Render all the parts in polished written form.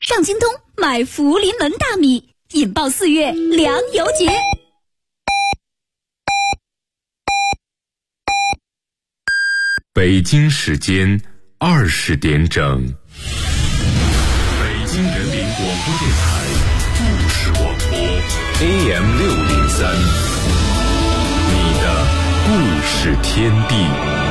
上京东买福临门大米，引爆4月粮油节。 北京时间20点整，北京人民广播电台故事广播 AM603， 你的故事天地。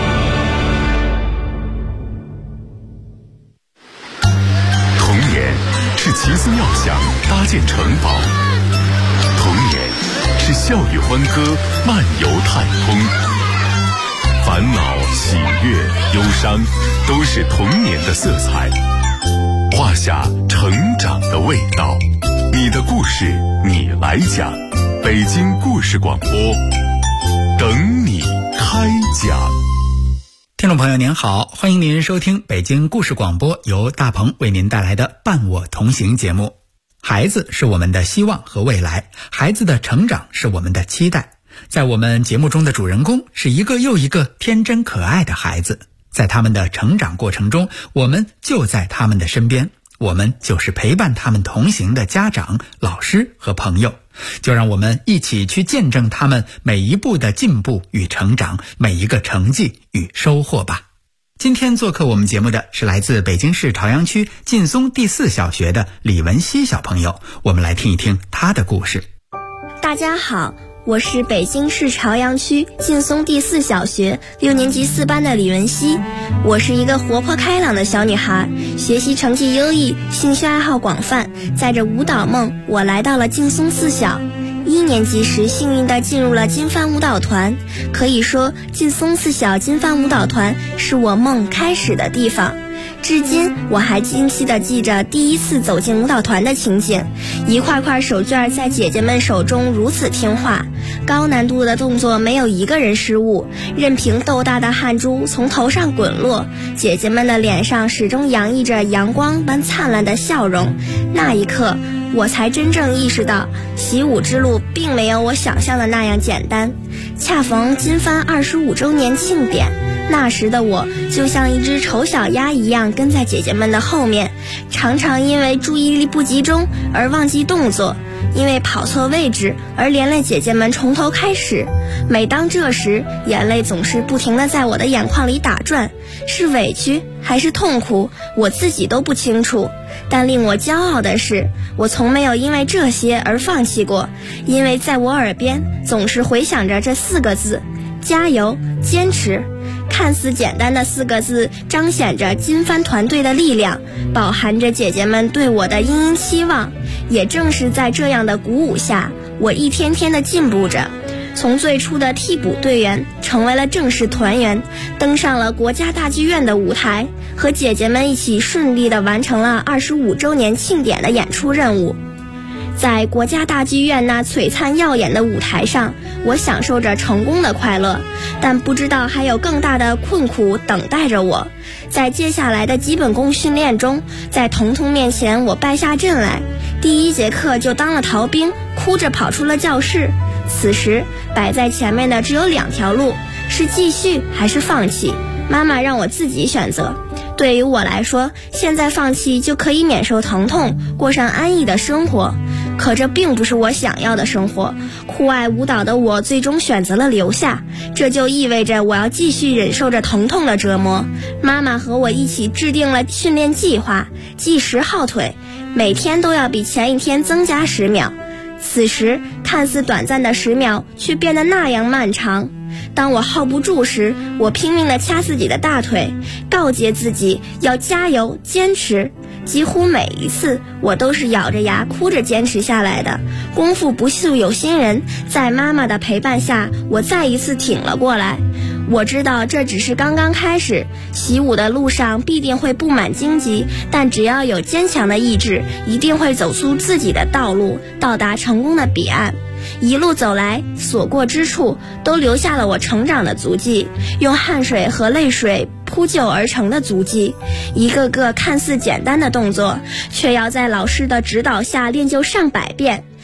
童年是奇思妙想搭建城堡，童年是笑语欢歌漫游太空，烦恼、喜悦、忧伤，都是童年的色彩，画下成长的味道。你的故事，你来讲。北京故事广播，等你开讲。 听众朋友您好，欢迎您收听北京故事广播，由大鹏为您带来的伴我同行节目。孩子是我们的希望和未来，孩子的成长是我们的期待。在我们节目中的主人公是一个又一个天真可爱的孩子，在他们的成长过程中，我们就在他们的身边，我们就是陪伴他们同行的家长、老师和朋友。就让我们一起去见证他们每一步的进步与成长，每一个成绩与收获吧。今天做客我们节目的是来自北京市朝阳区劲松第4小学的李文熙小朋友，我们来听一听他的故事。 大家好，我是北京市朝阳区劲松第4小学6年级4班的李文熙。我是一个活泼开朗的小女孩，学习成绩优异，兴趣爱好广泛。载着舞蹈梦，我来到了劲松4小。1年级时幸运地进入了金帆舞蹈团，可以说劲松4小金帆舞蹈团是我梦开始的地方。至今我还清晰地记着第一次走进舞蹈团的情景，一块块手绢在姐姐们手中如此听话，高难度的动作没有一个人失误，任凭豆大的汗珠从头上滚落，姐姐们的脸上始终洋溢着阳光般灿烂的笑容。那一刻我才真正意识到，习武之路并没有我想象的那样简单。恰逢金帆25周年庆典，那时的我就像一只丑小鸭一样跟在姐姐们的后面，常常因为注意力不集中而忘记动作，因为跑错位置而连累姐姐们从头开始。每当这时，眼泪总是不停地在我的眼眶里打转，是委屈还是痛苦，我自己都不清楚。但令我骄傲的是，我从没有因为这些而放弃过，因为在我耳边总是回响着这4个字：加油，坚持。看似简单的4个字，彰显着金帆团队的力量，饱含着姐姐们对我的殷殷期望。也正是在这样的鼓舞下，我一天天的进步着，从最初的替补队员成为了正式团员，登上了国家大剧院的舞台，和姐姐们一起顺利地完成了25周年庆典的演出任务。在国家大剧院那璀璨耀眼的舞台上，我享受着成功的快乐，但不知道还有更大的困苦等待着我。在接下来的基本功训练中，在彤彤面前我败下阵来，第1节课就当了逃兵，哭着跑出了教室。此时摆在前面的只有2条路，是继续还是放弃，妈妈让我自己选择。对于我来说，现在放弃就可以免受疼痛，过上安逸的生活。可这并不是我想要的生活，酷爱舞蹈的我最终选择了留下，这就意味着我要继续忍受着疼痛的折磨。妈妈和我一起制定了训练计划，计时耗腿，每天都要比前一天增加10秒。此时看似短暂的10秒却变得那样漫长。当我耗不住时，我拼命地掐自己的大腿，告诫自己要加油坚持。几乎每一次我都是咬着牙哭着坚持下来的。功夫不负有心人，在妈妈的陪伴下，我再一次挺了过来。我知道这只是刚刚开始，习武的路上必定会布满荆棘，但只要有坚强的意志，一定会走出自己的道路，到达成功的彼岸。一路走来，所过之处都留下了我成长的足迹，用汗水和泪水铺就而成的足迹。一个个看似简单的动作，却要在老师的指导下练就上百遍。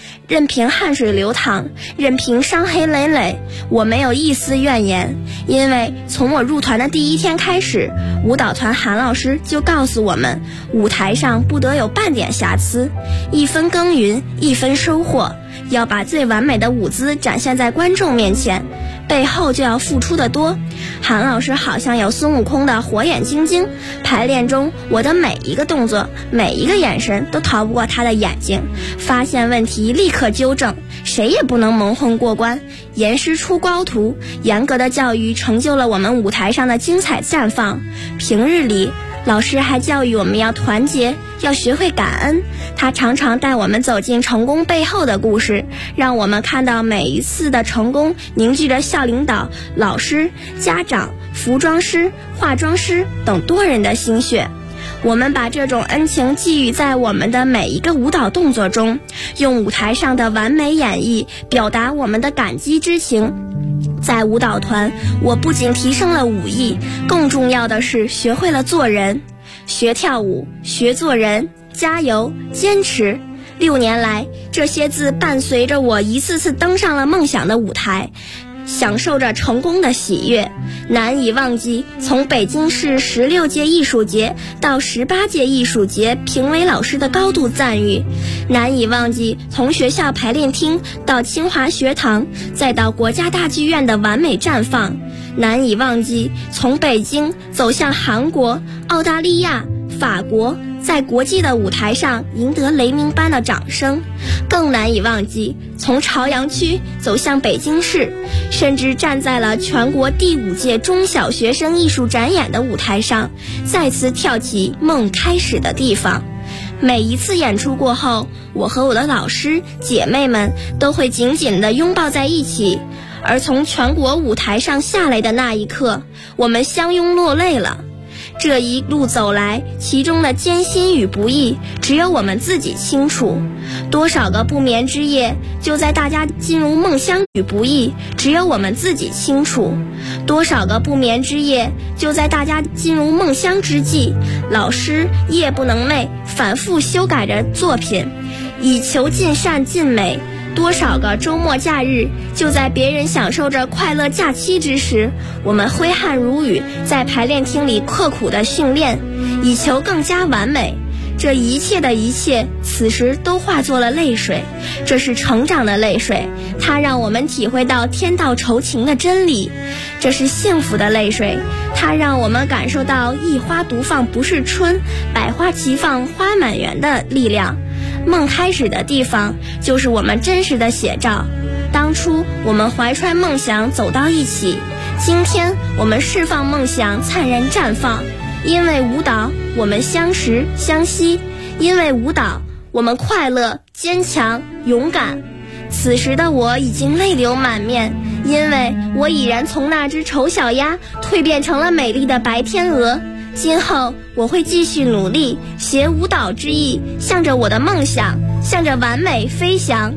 任凭汗水流淌，任凭伤痕累累，我没有一丝怨言。因为从我入团的第一天开始，舞蹈团韩老师就告诉我们，舞台上不得有半点瑕疵，一分耕耘一分收获，要把最完美的舞姿展现在观众面前，背后就要付出的多。韩老师好像有孙悟空的火眼金睛，排练中我的每一个动作每一个眼神都逃不过他的眼睛，发现问题立刻纠正，谁也不能蒙混过关，严师出高徒，严格的教育成就了我们舞台上的精彩绽放。平日里老师还教育我们要团结，要学会感恩。他常常带我们走进成功背后的故事，让我们看到每一次的成功凝聚着校领导、老师、家长、服装师、化妆师等多人的心血。我们把这种恩情寄予在我们的每一个舞蹈动作中，用舞台上的完美演绎表达我们的感激之情。在舞蹈团，我不仅提升了舞艺，更重要的是学会了做人。学跳舞，学做人，加油，坚持。6年来，这些字伴随着我一次次登上了梦想的舞台，享受着成功的喜悦。难以忘记从北京市16届艺术节到18届艺术节评委老师的高度赞誉，难以忘记从学校排练厅到清华学堂再到国家大剧院的完美绽放，难以忘记从北京走向韩国、澳大利亚、法国，在国际的舞台上赢得雷鸣般的掌声，更难以忘记从朝阳区走向北京市，甚至站在了全国第5届中小学生艺术展演的舞台上，再次跳起梦开始的地方。每一次演出过后，我和我的老师姐妹们都会紧紧地拥抱在一起，而从全国舞台上下来的那一刻，我们相拥落泪了。这一路走来，其中的艰辛与不易，只有我们自己清楚。多少个不眠之夜，就在大家进入梦乡与不易，只有我们自己清楚。多少个不眠之夜，就在大家进入梦乡之际，老师夜不能寐，反复修改着作品，以求尽善尽美。多少个周末假日，就在别人享受着快乐假期之时，我们挥汗如雨，在排练厅里刻苦的训练，以求更加完美。这一切的一切，此时都化作了泪水。这是成长的泪水，它让我们体会到天道酬勤的真理。这是幸福的泪水，它让我们感受到一花独放不是春，百花齐放花满园的力量。梦开始的地方，就是我们真实的写照。当初我们怀揣梦想走到一起，今天我们释放梦想灿然绽放。因为舞蹈，我们相识相惜；因为舞蹈，我们快乐坚强勇敢。此时的我已经泪流满面，因为我已然从那只丑小鸭蜕变成了美丽的白天鹅。今后我会继续努力，携舞蹈之意，向着我的梦想，向着完美飞翔。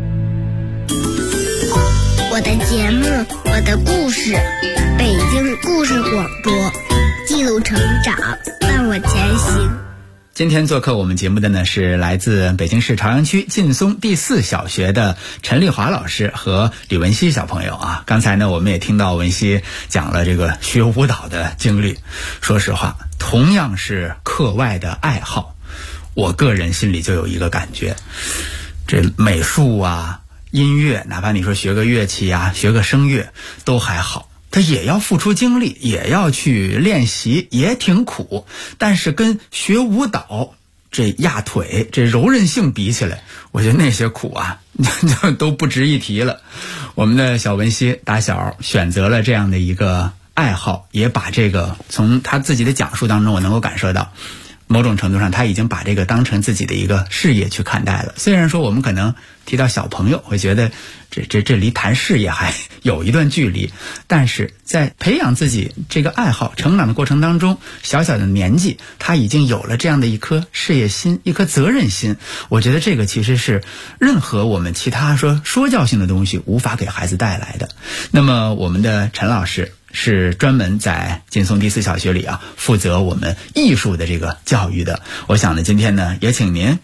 我的节目，我的故事，北京故事广播，记录成长，伴我前行。 今天做客我们节目的呢是来自北京市朝阳区劲松第4小学的陈丽华老师和吕文熙小朋友啊。刚才呢我们也听到文熙讲了这个学舞蹈的经历。说实话，同样是课外的爱好，我个人心里就有一个感觉，这美术啊、音乐，哪怕你说学个乐器啊、学个声乐都还好，他也要付出精力，也要去练习，也挺苦。但是跟学舞蹈这压腿这柔韧性比起来，我觉得那些苦啊都不值一提了。我们的小文熙打小选择了这样的一个爱好，也把这个从他自己的讲述当中我能够感受到，某种程度上他已经把这个当成自己的一个事业去看待了。虽然说我们可能提到小朋友会觉得这离谈事业还有一段距离，但是在培养自己这个爱好成长的过程当中，小小的年纪他已经有了这样的一颗事业心，一颗责任心。我觉得这个其实是任何我们其他说教性的东西无法给孩子带来的。那么我们的陈老师是专门在劲松第4小学里负责我们艺术的这个教育的。我想呢，今天呢也请您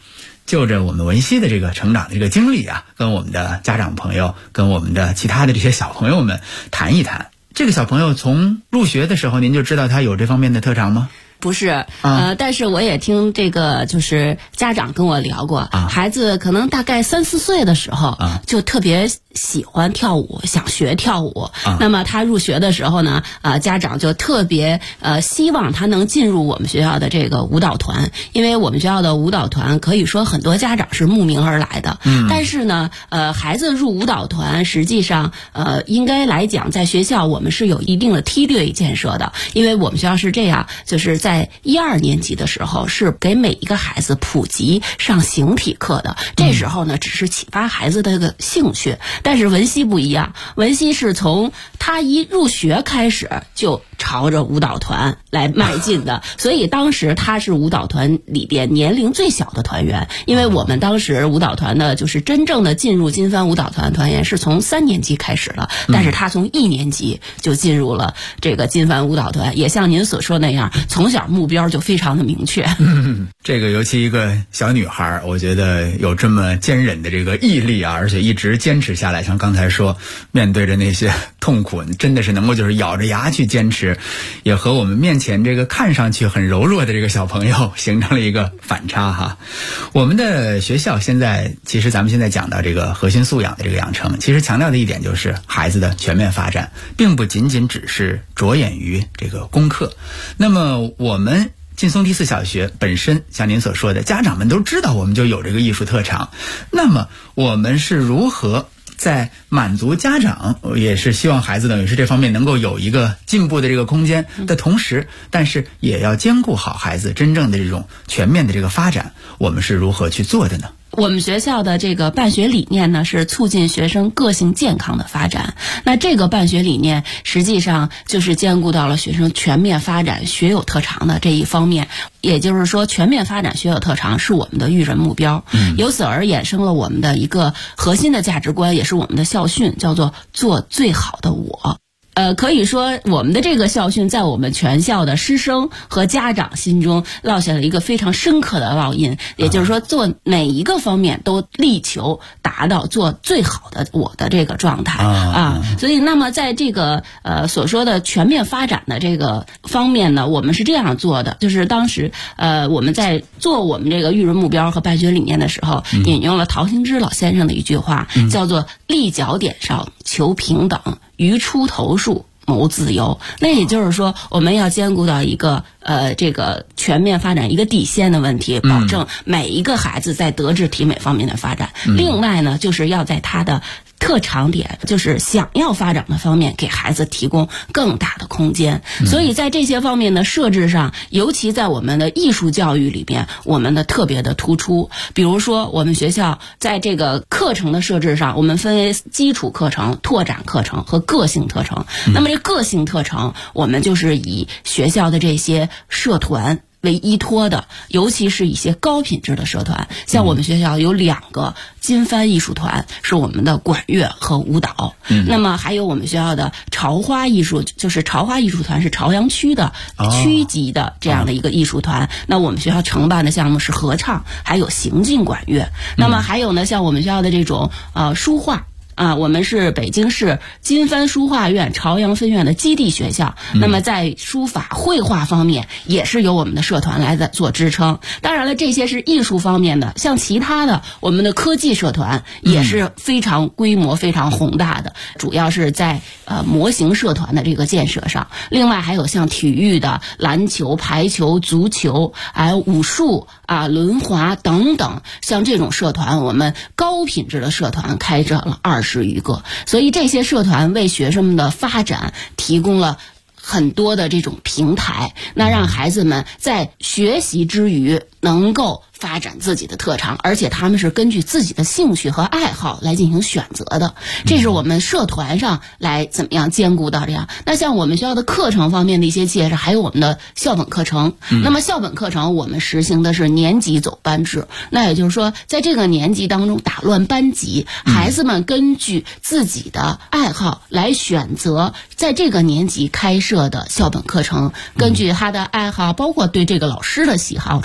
就着我们文熙的这个成长的这个经历啊，跟我们的家长朋友，跟我们的其他的这些小朋友们谈一谈。这个小朋友从入学的时候，您就知道他有这方面的特长吗？ 不是，但是我也听这个就是家长跟我聊过，孩子可能大概3、4岁的时候，就特别喜欢跳舞，想学跳舞。那么他入学的时候呢，家长就特别希望他能进入我们学校的这个舞蹈团，因为我们学校的舞蹈团可以说很多家长是慕名而来的。但是呢，孩子入舞蹈团，实际上应该来讲，在学校我们是有一定的梯队建设的，因为我们学校是这样，就是在1、2年级的时候是给每一个孩子普及上形体课的，这时候呢只是启发孩子的这个兴趣。但是文熙不一样，文熙是从他一入学开始就朝着舞蹈团来迈进的，所以当时他是舞蹈团里边年龄最小的团员。因为我们当时舞蹈团的就是真正的进入金帆舞蹈团团员是从3年级开始了，但是他从1年级就进入了这个金帆舞蹈团，也像您所说那样，从小目标就非常的明确。 这个尤其一个小女孩，我觉得有这么坚韧的这个毅力啊，而且一直坚持下来，像刚才说，面对着那些痛苦，真的是能够就是咬着牙去坚持，也和我们面前这个看上去很柔弱的这个小朋友形成了一个反差哈。我们的学校现在，其实咱们现在讲到这个核心素养的这个养成，其实强调的一点就是孩子的全面发展，并不仅仅只是着眼于这个功课。那么我们劲松第4小学本身像您所说的，家长们都知道我们就有这个艺术特长，那么我们是如何在满足家长，也是希望孩子等于是这方面能够有一个进步的这个空间的同时，但是也要兼顾好孩子真正的这种全面的这个发展，我们是如何去做的呢？ 我们学校的这个办学理念呢，是促进学生个性健康的发展。那这个办学理念实际上就是兼顾到了学生全面发展学有特长的这一方面，也就是说全面发展学有特长是我们的育人目标。由此而衍生了我们的一个核心的价值观，也是我们的校训，叫做做最好的我。可以说我们的这个校训在我们全校的师生和家长心中烙下了一个非常深刻的烙印，也就是说做每一个方面都力求达到做最好的我的这个状态所以那么在这个所说的全面发展的这个方面呢，我们是这样做的，就是当时我们在做我们这个育人目标和办学理念的时候，引用了陶行知老先生的一句话，叫做立脚点上求平等，于出头数谋自由。那也就是说，我们要兼顾到一个这个全面发展一个底线的问题，保证每一个孩子在德智体美方面的发展。另外呢，就是要在他的特长点，就是想要发展的方面，给孩子提供更大的空间。所以在这些方面的设置上，尤其在我们的艺术教育里边，我们的特别的突出。比如说我们学校在这个课程的设置上，我们分为基础课程、拓展课程和个性特长。那么这个性特长，我们就是以学校的这些社团为依托的，尤其是一些高品质的社团，像我们学校有2个金帆艺术团，是我们的管乐和舞蹈。那么还有我们学校的潮花艺术，就是潮花艺术团是朝阳区的区级的这样的一个艺术团。那我们学校承办的项目是合唱，还有行进管乐。那么还有呢，像我们学校的这种书画。我们是北京市金帆书画院朝阳分院的基地学校，那么在书法绘画方面也是由我们的社团来做支撑。当然了，这些是艺术方面的，像其他的我们的科技社团也是非常规模非常宏大的，主要是在模型社团的这个建设上。另外还有像体育的篮球、排球、足球，还有武术轮滑等等，像这种社团，我们高品质的社团开展了20余个，所以这些社团为学生们的发展提供了很多的这种平台，那让孩子们在学习之余能够发展自己的特长，而且他们是根据自己的兴趣和爱好来进行选择的。这是我们社团上来怎么样兼顾到这样。那像我们学校的课程方面的一些介绍，还有我们的校本课程。那么校本课程我们实行的是年级走班制，那也就是说在这个年级当中打乱班级，孩子们根据自己的爱好来选择在这个年级开设的校本课程，根据他的爱好，包括对这个老师的喜好程度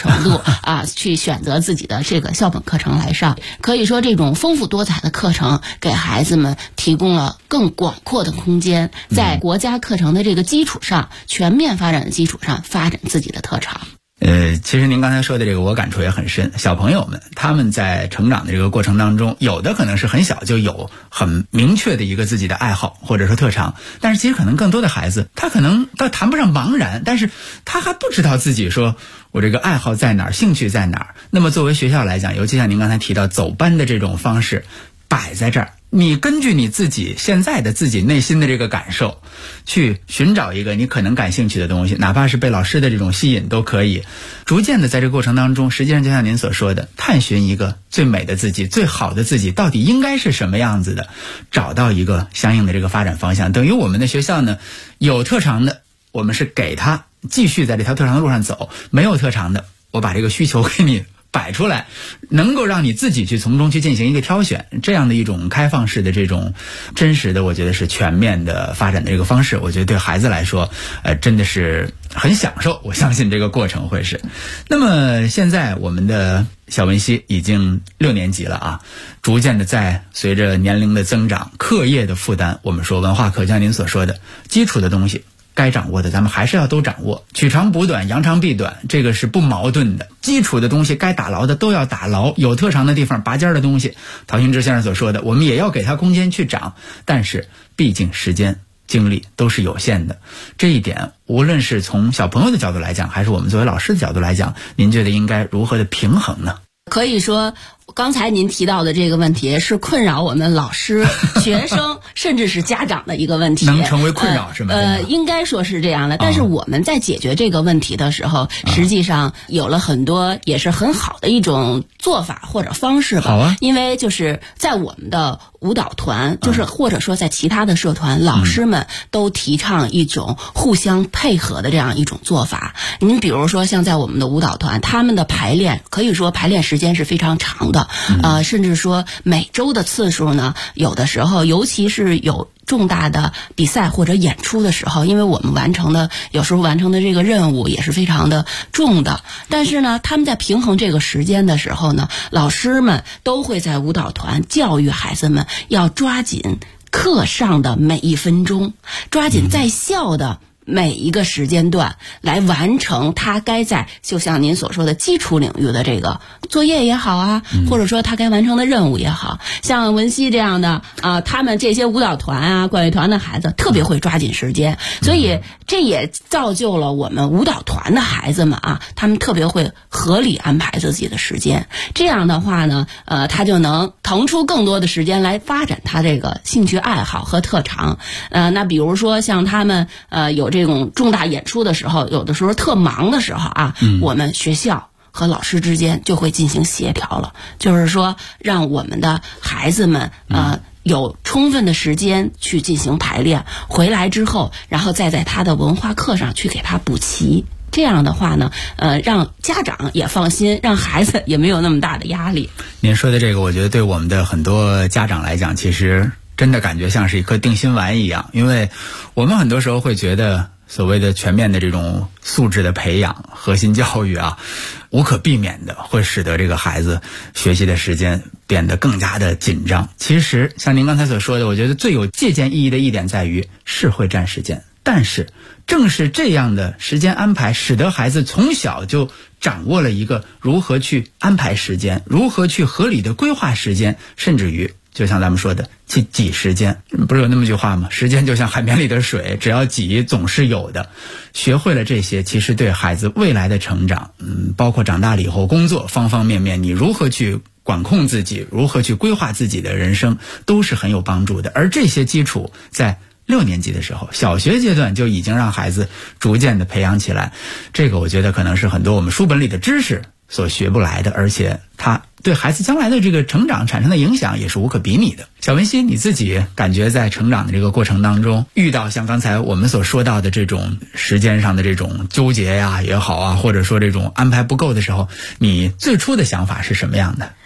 去选择自己的这个校本课程来上。可以说这种丰富多彩的课程给孩子们提供了更广阔的空间，在国家课程的这个基础上，全面发展的基础上发展自己的特长。 其实您刚才说的这个我感触也很深。小朋友们他们在成长的这个过程当中，有的可能是很小就有很明确的一个自己的爱好或者说特长，但是其实可能更多的孩子他可能倒谈不上茫然，但是他还不知道自己说我这个爱好在哪儿，兴趣在哪儿。那么作为学校来讲，尤其像您刚才提到走班的这种方式摆在这儿，你根据你自己现在的自己内心的这个感受去寻找一个你可能感兴趣的东西，哪怕是被老师的这种吸引都可以。逐渐的在这个过程当中，实际上就像您所说的，探寻一个最美的自己，最好的自己到底应该是什么样子的，找到一个相应的这个发展方向。等于我们的学校呢，有特长的我们是给他继续在这条特长的路上走，没有特长的我把这个需求给你摆出来，能够让你自己去从中去进行一个挑选，这样的一种开放式的这种真实的，我觉得是全面的发展的这个方式，我觉得对孩子来说真的是很享受，我相信这个过程会是。那么现在我们的小文熙已经6年级了啊，逐渐的在随着年龄的增长，课业的负担，我们说文化课像您所说的基础的东西该掌握的咱们还是要都掌握，取长补短，扬长避短，这个是不矛盾的。基础的东西该打牢的都要打牢，有特长的地方拔尖的东西，陶行知先生所说的，我们也要给他空间去长，但是毕竟时间精力都是有限的。这一点无论是从小朋友的角度来讲，还是我们作为老师的角度来讲，您觉得应该如何的平衡呢？ 可以说刚才您提到的这个问题是困扰我们老师、学生甚至是家长的一个问题， 能成为困扰是吗？ 应该说是这样的。但是我们在解决这个问题的时候，实际上有了很多也是很好的一种做法或者方式吧。 好啊， 因为就是在我们的舞蹈团，就是或者说在其他的社团，老师们都提倡一种互相配合的这样一种做法。您比如说像在我们的舞蹈团，他们的排练可以说排练时间是非常长的，甚至说每周的次数呢，有的时候尤其是有重大的比赛或者演出的时候，因为我们有时候完成的这个任务也是非常的重的，但是呢他们在平衡这个时间的时候呢，老师们都会在舞蹈团教育孩子们要抓紧课上的每一分钟，抓紧在校的每一个时间段来完成他该在就像您所说的基础领域的这个作业也好啊，或者说他该完成的任务也好。像文熙这样的他们这些舞蹈团啊、管乐团的孩子特别会抓紧时间，所以这也造就了我们舞蹈团的孩子们他们特别会合理安排自己的时间。这样的话呢，他就能腾出更多的时间来发展他这个兴趣爱好和特长。那比如说像他们有这种重大演出的时候，有的时候特忙的时候我们学校和老师之间就会进行协调了，就是说让我们的孩子们有充分的时间去进行排练，回来之后然后再在他的文化课上去给他补齐。这样的话呢，让家长也放心，让孩子也没有那么大的压力。 您说的这个，我觉得对我们的很多家长来讲，其实真的感觉像是一颗定心丸一样，因为我们很多时候会觉得所谓的全面的这种素质的培养、核心教育无可避免的会使得这个孩子学习的时间变得更加的紧张。其实像您刚才所说的，我觉得最有借鉴意义的一点在于是会占时间，但是正是这样的时间安排，使得孩子从小就掌握了一个如何去安排时间，如何去合理的规划时间，甚至于就像咱们说的去挤时间。不是有那么句话吗？时间就像海绵里的水，只要挤总是有的。学会了这些，其实对孩子未来的成长包括长大了以后工作方方面面，你如何去管控自己，如何去规划自己的人生，都是很有帮助的。而这些基础在6年级的时候，小学阶段就已经让孩子逐渐的培养起来，这个我觉得可能是很多我们书本里的知识所学不来的，而且它对孩子将来的这个成长产生的影响也是无可比拟的。小文熙，你自己感觉在成长的这个过程当中，遇到像刚才我们所说到的这种时间上的这种纠结也好或者说这种安排不够的时候，你最初的想法是什么样的？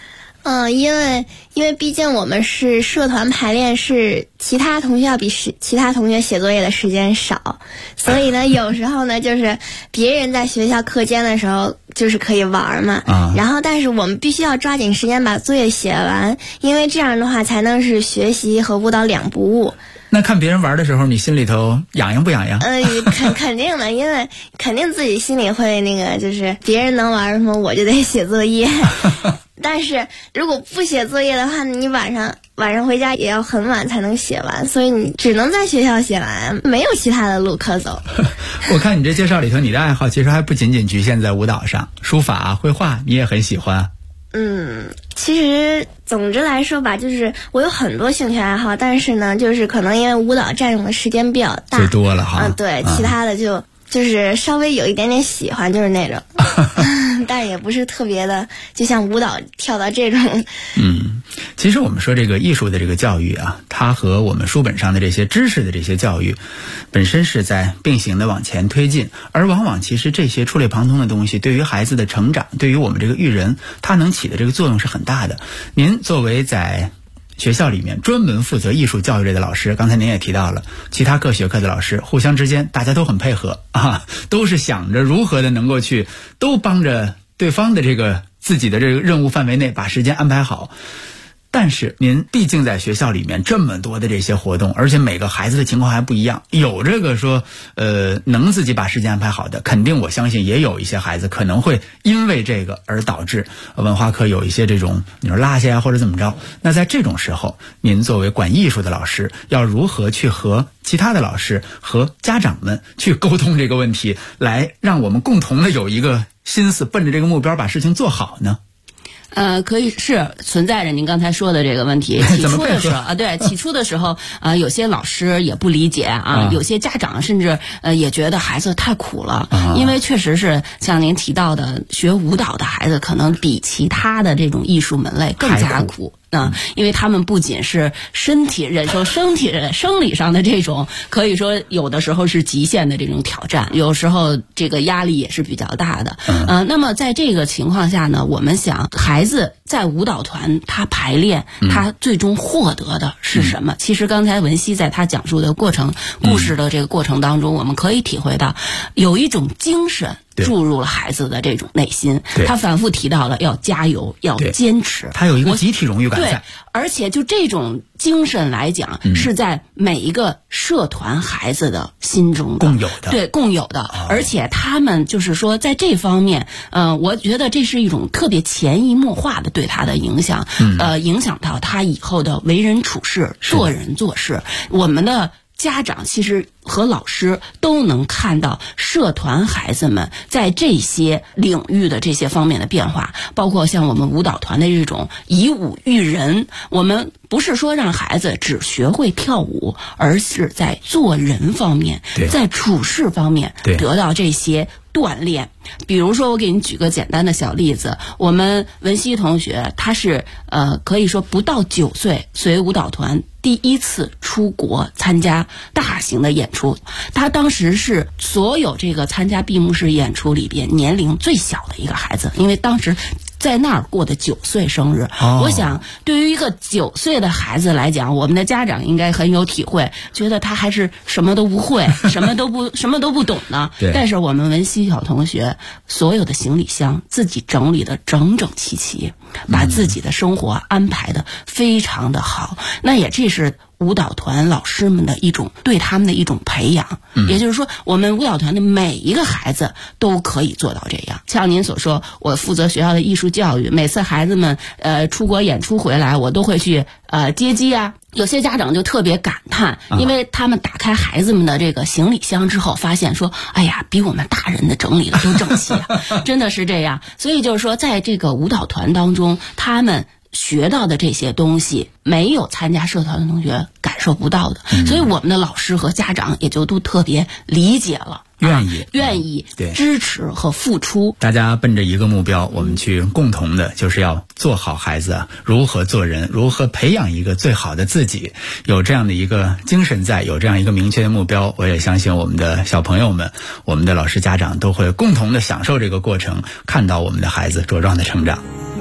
因为毕竟我们是社团排练，是其他同学要比其他同学写作业的时间少，所以呢，有时候呢，就是别人在学校课间的时候就是可以玩嘛，然后但是我们必须要抓紧时间把作业写完，因为这样的话才能是学习和舞蹈两不误。 那看别人玩的时候，你心里头痒痒不痒痒？ 肯定的，因为肯定自己心里会那个，就是别人能玩什么，我就得写作业。但是如果不写作业的话，你晚上回家也要很晚才能写完，所以你只能在学校写完，没有其他的路可走。 我看你这介绍里头，你的爱好其实还不仅仅局限在舞蹈上，书法、绘画你也很喜欢。 其实总之来说吧，就是我有很多兴趣爱好，但是呢，就是可能因为舞蹈占用的时间比较大， 最多了哈。 对，其他的就是稍微有一点点喜欢，就是那种，但也不是特别的，就像舞蹈跳到这种。 其实我们说这个艺术的这个教育啊，它和我们书本上的这些知识的这些教育，本身是在并行的往前推进，而往往其实这些触类旁通的东西，对于孩子的成长，对于我们这个育人，它能起的这个作用是很大的。您作为在学校里面专门负责艺术教育类的老师，刚才您也提到了，其他各学科的老师互相之间大家都很配合啊，都是想着如何的能够去都帮着对方的这个自己的这个任务范围内把时间安排好。但是您毕竟在学校里面这么多的这些活动，而且每个孩子的情况还不一样，有这个说能自己把时间安排好的，肯定我相信也有一些孩子可能会因为这个而导致文化课有一些这种你说落下呀或者怎么着。那在这种时候，您作为管艺术的老师，要如何去和其他的老师和家长们去沟通这个问题，来让我们共同的有一个心思奔着这个目标把事情做好呢？ 可以是存在着您刚才说的这个问题。起初的时候起初的时候有些老师也不理解有些家长甚至也觉得孩子太苦了，因为确实是像您提到的，学舞蹈的孩子可能比其他的这种艺术门类更加苦。因为他们不仅是身体忍受生理上的这种，可以说有的时候是极限的这种挑战，有时候这个压力也是比较大的。那么在这个情况下呢，我们想孩子在舞蹈团他排练，他最终获得的是什么？其实刚才文熙在他讲述的故事的这个过程当中，我们可以体会到有一种精神注入了孩子的这种内心，他反复提到了要加油，要坚持， 他有一个集体荣誉感在。 对，而且就这种精神来讲，是在每一个社团孩子的心中的共有的，而且他们就是说在这方面，我觉得这是一种特别潜移默化的对他的影响，影响到他以后的为人处事、做人做事。我们的家长其实和老师都能看到社团孩子们在这些领域的这些方面的变化，包括像我们舞蹈团的这种以舞育人，我们不是说让孩子只学会跳舞，而是在做人方面，在处事方面得到这些锻炼。比如说我给你举个简单的小例子，我们文熙同学他是可以说不到9岁随舞蹈团第一次出国参加大型的演出，他当时是所有这个参加闭幕式演出里边年龄最小的一个孩子，因为当时在那儿过的9岁生日。我想对于一个9岁的孩子来讲，我们的家长应该很有体会，觉得他还是什么都不会什么都不懂呢。但是我们文熙小同学所有的行李箱自己整理的整整齐齐，把自己的生活安排的非常的好，那也这是舞蹈团老师们的一种对他们的一种培养。也就是说我们舞蹈团的每一个孩子都可以做到这样。像您所说，我负责学校的艺术教育，每次孩子们出国演出回来，我都会去接机啊。有些家长就特别感叹，因为他们打开孩子们的这个行李箱之后，发现说，哎呀，比我们大人的整理的都整齐啊，真的是这样。所以就是说，在这个舞蹈团当中，他们学到的这些东西，没有参加社团的同学感受不到的，所以我们的老师和家长也就都特别理解了，愿意支持和付出。 大家奔着一个目标，我们去共同的就是要做好孩子如何做人，如何培养一个最好的自己，有这样的一个精神在，有这样一个明确的目标，我也相信我们的小朋友们，我们的老师家长都会共同的享受这个过程，看到我们的孩子茁壮的成长。好的。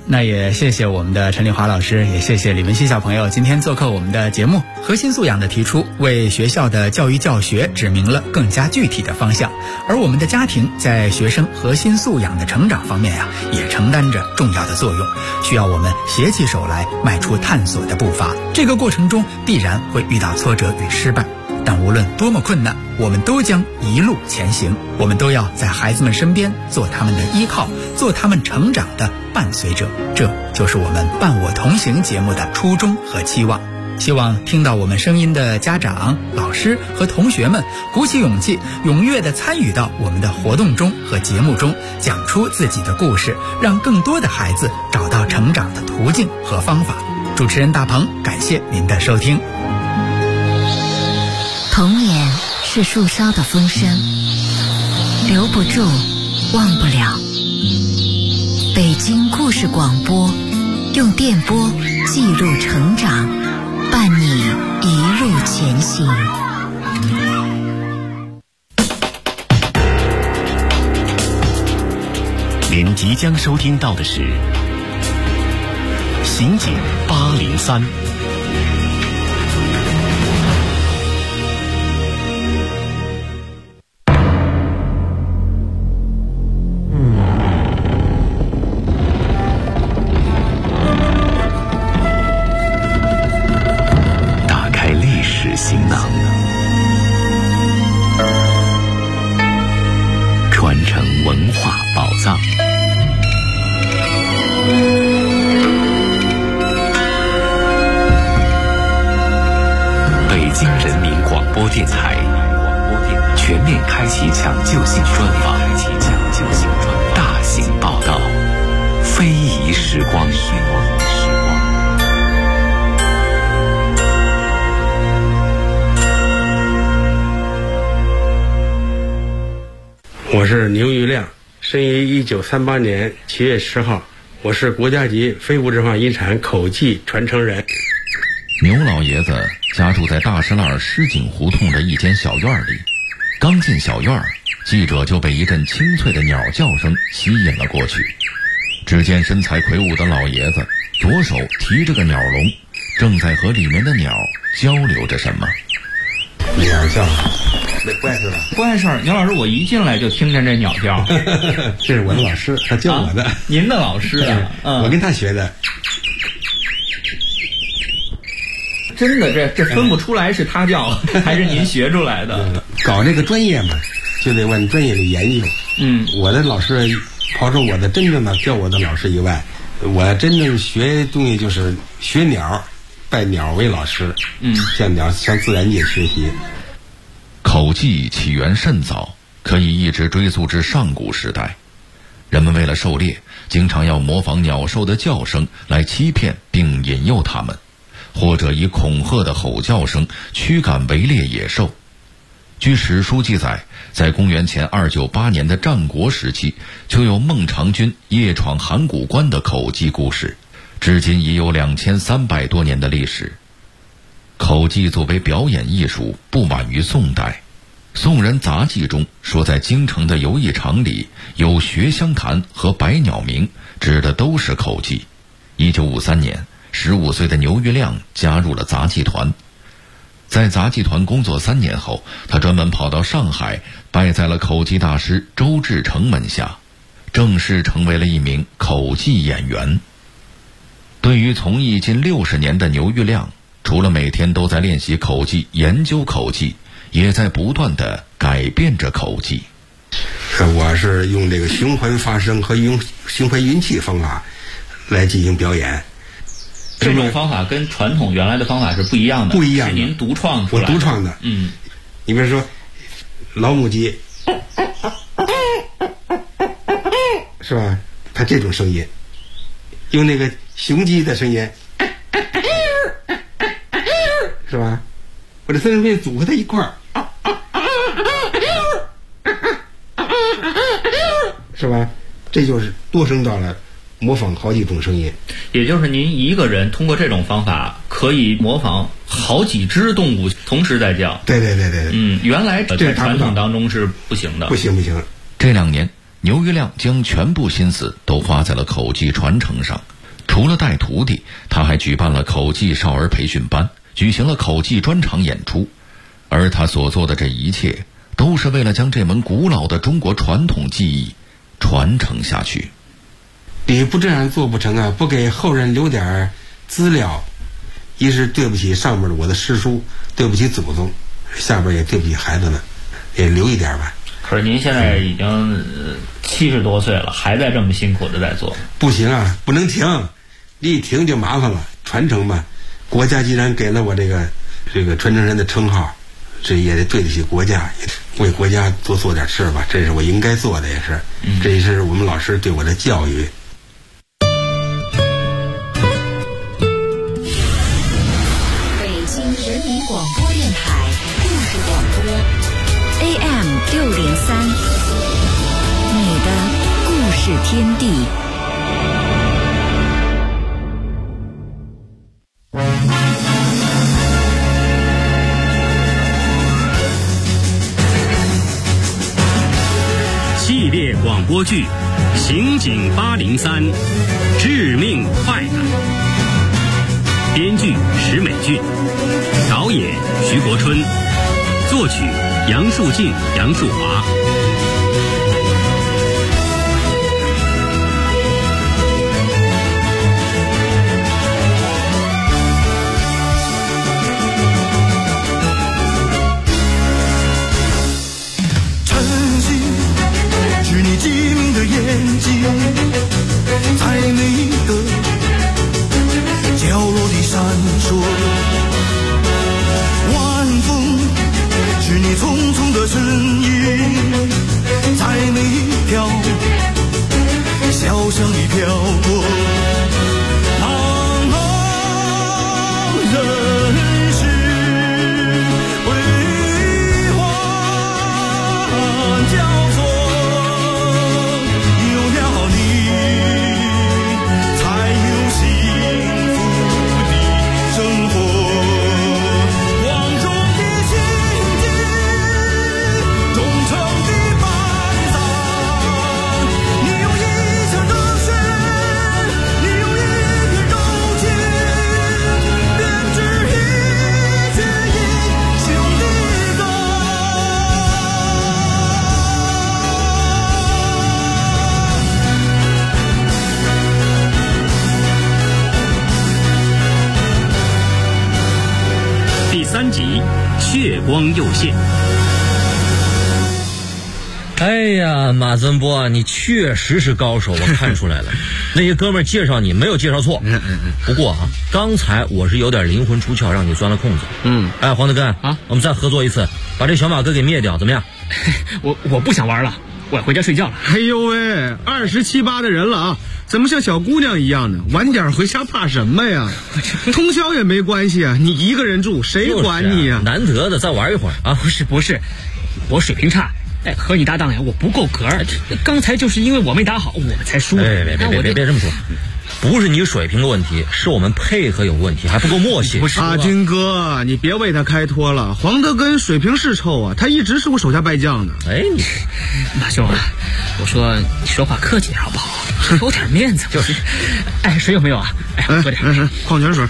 那也谢谢我们的陈丽华老师，也谢谢李文熙小朋友今天做客我们的节目。核心素养的提出，为学校的教育教学指明了更加具体的方向，而我们的家庭在学生核心素养的成长方面也承担着重要的作用，需要我们携起手来迈出探索的步伐。这个过程中必然会遇到挫折与失败，但无论多么困难，我们都将一路前行。我们都要在孩子们身边做他们的依靠，做他们成长的伴随者。这就是我们伴我同行节目的初衷和期望。希望听到我们声音的家长、老师和同学们鼓起勇气，踊跃地参与到我们的活动中和节目中，讲出自己的故事，让更多的孩子找到成长的途径和方法。主持人大鹏，感谢您的收听。 童年是树梢的风声，留不住，忘不了。北京故事广播，用电波记录成长，伴你一路前行。 您即将收听到的是《刑警803》。行囊，传承文化宝藏。北京人民广播电台全面开启抢救性专访，大型报道，非遗时光。 我是牛玉亮，生于1938年7月10号，我是国家级非物质文化遗产口技传承人。 牛老爷子家住在大石栏狮井胡同的一间小院里，刚进小院，记者就被一阵清脆的鸟叫声吸引了过去。只见身材魁梧的老爷子左手提着个鸟笼，正在和里面的鸟交流着什么。 鸟叫不碍事吧？ 不碍事。牛老师，我一进来就听见这鸟叫。 这是我的老师，他教我的。 您的老师啊？ 我跟他学的。 真的，这分不出来是他教还是您学出来的。 搞这个专业嘛，就得往专业里研究。我的老师，刨出我的真正的教我的老师以外，我真正学东西就是学鸟，拜鸟为老师。向自然界学习。 口技起源甚早，可以一直追溯至上古时代。人们为了狩猎，经常要模仿鸟兽的叫声来欺骗并引诱它们，或者以恐吓的吼叫声驱赶围猎野兽。据史书记载，在公元前298年的战国时期，就有孟尝君夜闯函谷关的口技故事，至今已有2300多年的历史。口技作为表演艺术，不晚于宋代。宋人杂记中说，在京城的游艺场里有学香坛和百鸟鸣，指的都是口技。1953年，15岁的牛玉亮加入了杂技团。在杂技团工作3年后，他专门跑到上海，拜在了口技大师周志成门下，正式成为了一名口技演员。对于从艺近60年的牛玉亮，除了每天都在练习口技、研究口技，也在不断地改变着口技。 我是用这个循环发声和用循环运气方法来进行表演。 这种方法跟传统原来的方法是不一样的， 不一样的， 是您独创出来的。 我独创的。你比如说老母鸡，是吧？它这种声音，用那个雄鸡的声音。是吧？我这3声音组合在一块儿，是吧？这就是多声道了，模仿好几种声音。 也就是您一个人通过这种方法，可以模仿好几只动物同时在叫。 对。 原来在传统当中是不行的。 不行。 这2年，牛玉亮将全部心思都花在了口技传承上。 除了带徒弟，他还举办了口技少儿培训班，举行了口技专场演出。而他所做的这一切，都是为了将这门古老的中国传统技艺传承下去。 你不这样做不成啊，不给后人留点资料，一是对不起上面的我的师叔，对不起祖宗，下边也对不起孩子们，也留一点吧。 可是您现在已经70多岁了，还在这么辛苦的在做。 不行啊，不能停，你一停就麻烦了。传承嘛，国家既然给了我这个传承人的称号，这也得对得起国家，也为国家多做点事吧，这是我应该做的，也是，这也是我们老师对我的教育。 北京人民广播电台故事广播 AM603，你的故事天地。 系列广播剧《刑警803：致命快感》，编剧石美俊，导演徐国春，作曲杨树静、杨树华。 机灵的眼睛，在每一个角落里闪烁。晚风是你匆匆的身影，在每一条小巷里飘过。茫茫人世辉煌交错。 3集血光又现。 哎呀，马增波，你确实是高手，我看出来了。那些哥们儿介绍你没有介绍错。不过啊，刚才我是有点灵魂出窍，让你钻了空子。哎，黄德根啊，我们再合作一次，把这小马哥给灭掉，怎么样？ 我不想玩了，我要回家睡觉了。 哎呦喂，27、8的人了啊，怎么像小姑娘一样呢？晚点回家怕什么呀？通宵也没关系啊，你一个人住，谁管你呀？ 难得的，再玩一会儿啊！ 不是，我水平差。哎，和你搭档呀，我不够格。刚才就是因为我没打好，我才输。 别这么说，不是你水平的问题，是我们配合有问题，还不够默契。 不是阿军哥，你别为他开脱了。黄德根水平是臭啊，他一直是我手下败将呢。 哎，你马兄啊，我说你说话客气点好不好？有点面子。就是，哎，水有没有啊？哎，我喝点矿泉水。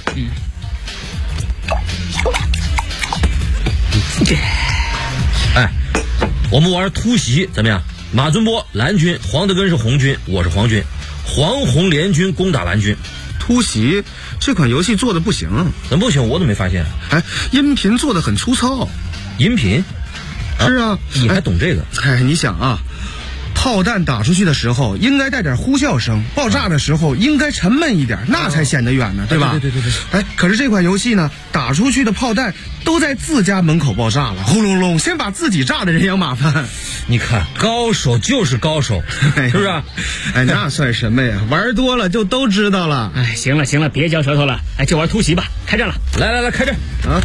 哎，我们玩突袭怎么样？马尊波蓝军，黄德根是红军，我是黄军，黄红联军攻打蓝军。 突袭这款游戏做的不行。 怎么不行？我怎么没发现？ 哎，音频做的很粗糙。 音频？ 是啊， 你还懂这个？ 哎，你想啊，炮弹打出去的时候应该带点呼啸声，爆炸的时候应该沉闷一点，那才显得远呢，对吧？ 对。 哎，可是这款游戏呢，打出去的炮弹都在自家门口爆炸了，轰隆隆，先把自己炸的人仰马翻。 你看，高手就是高手，是不是？ 哎，那算什么呀？玩多了就都知道了。 哎，行了，别嚼舌头了，哎，就玩突袭吧，开战了！ 来，开战啊！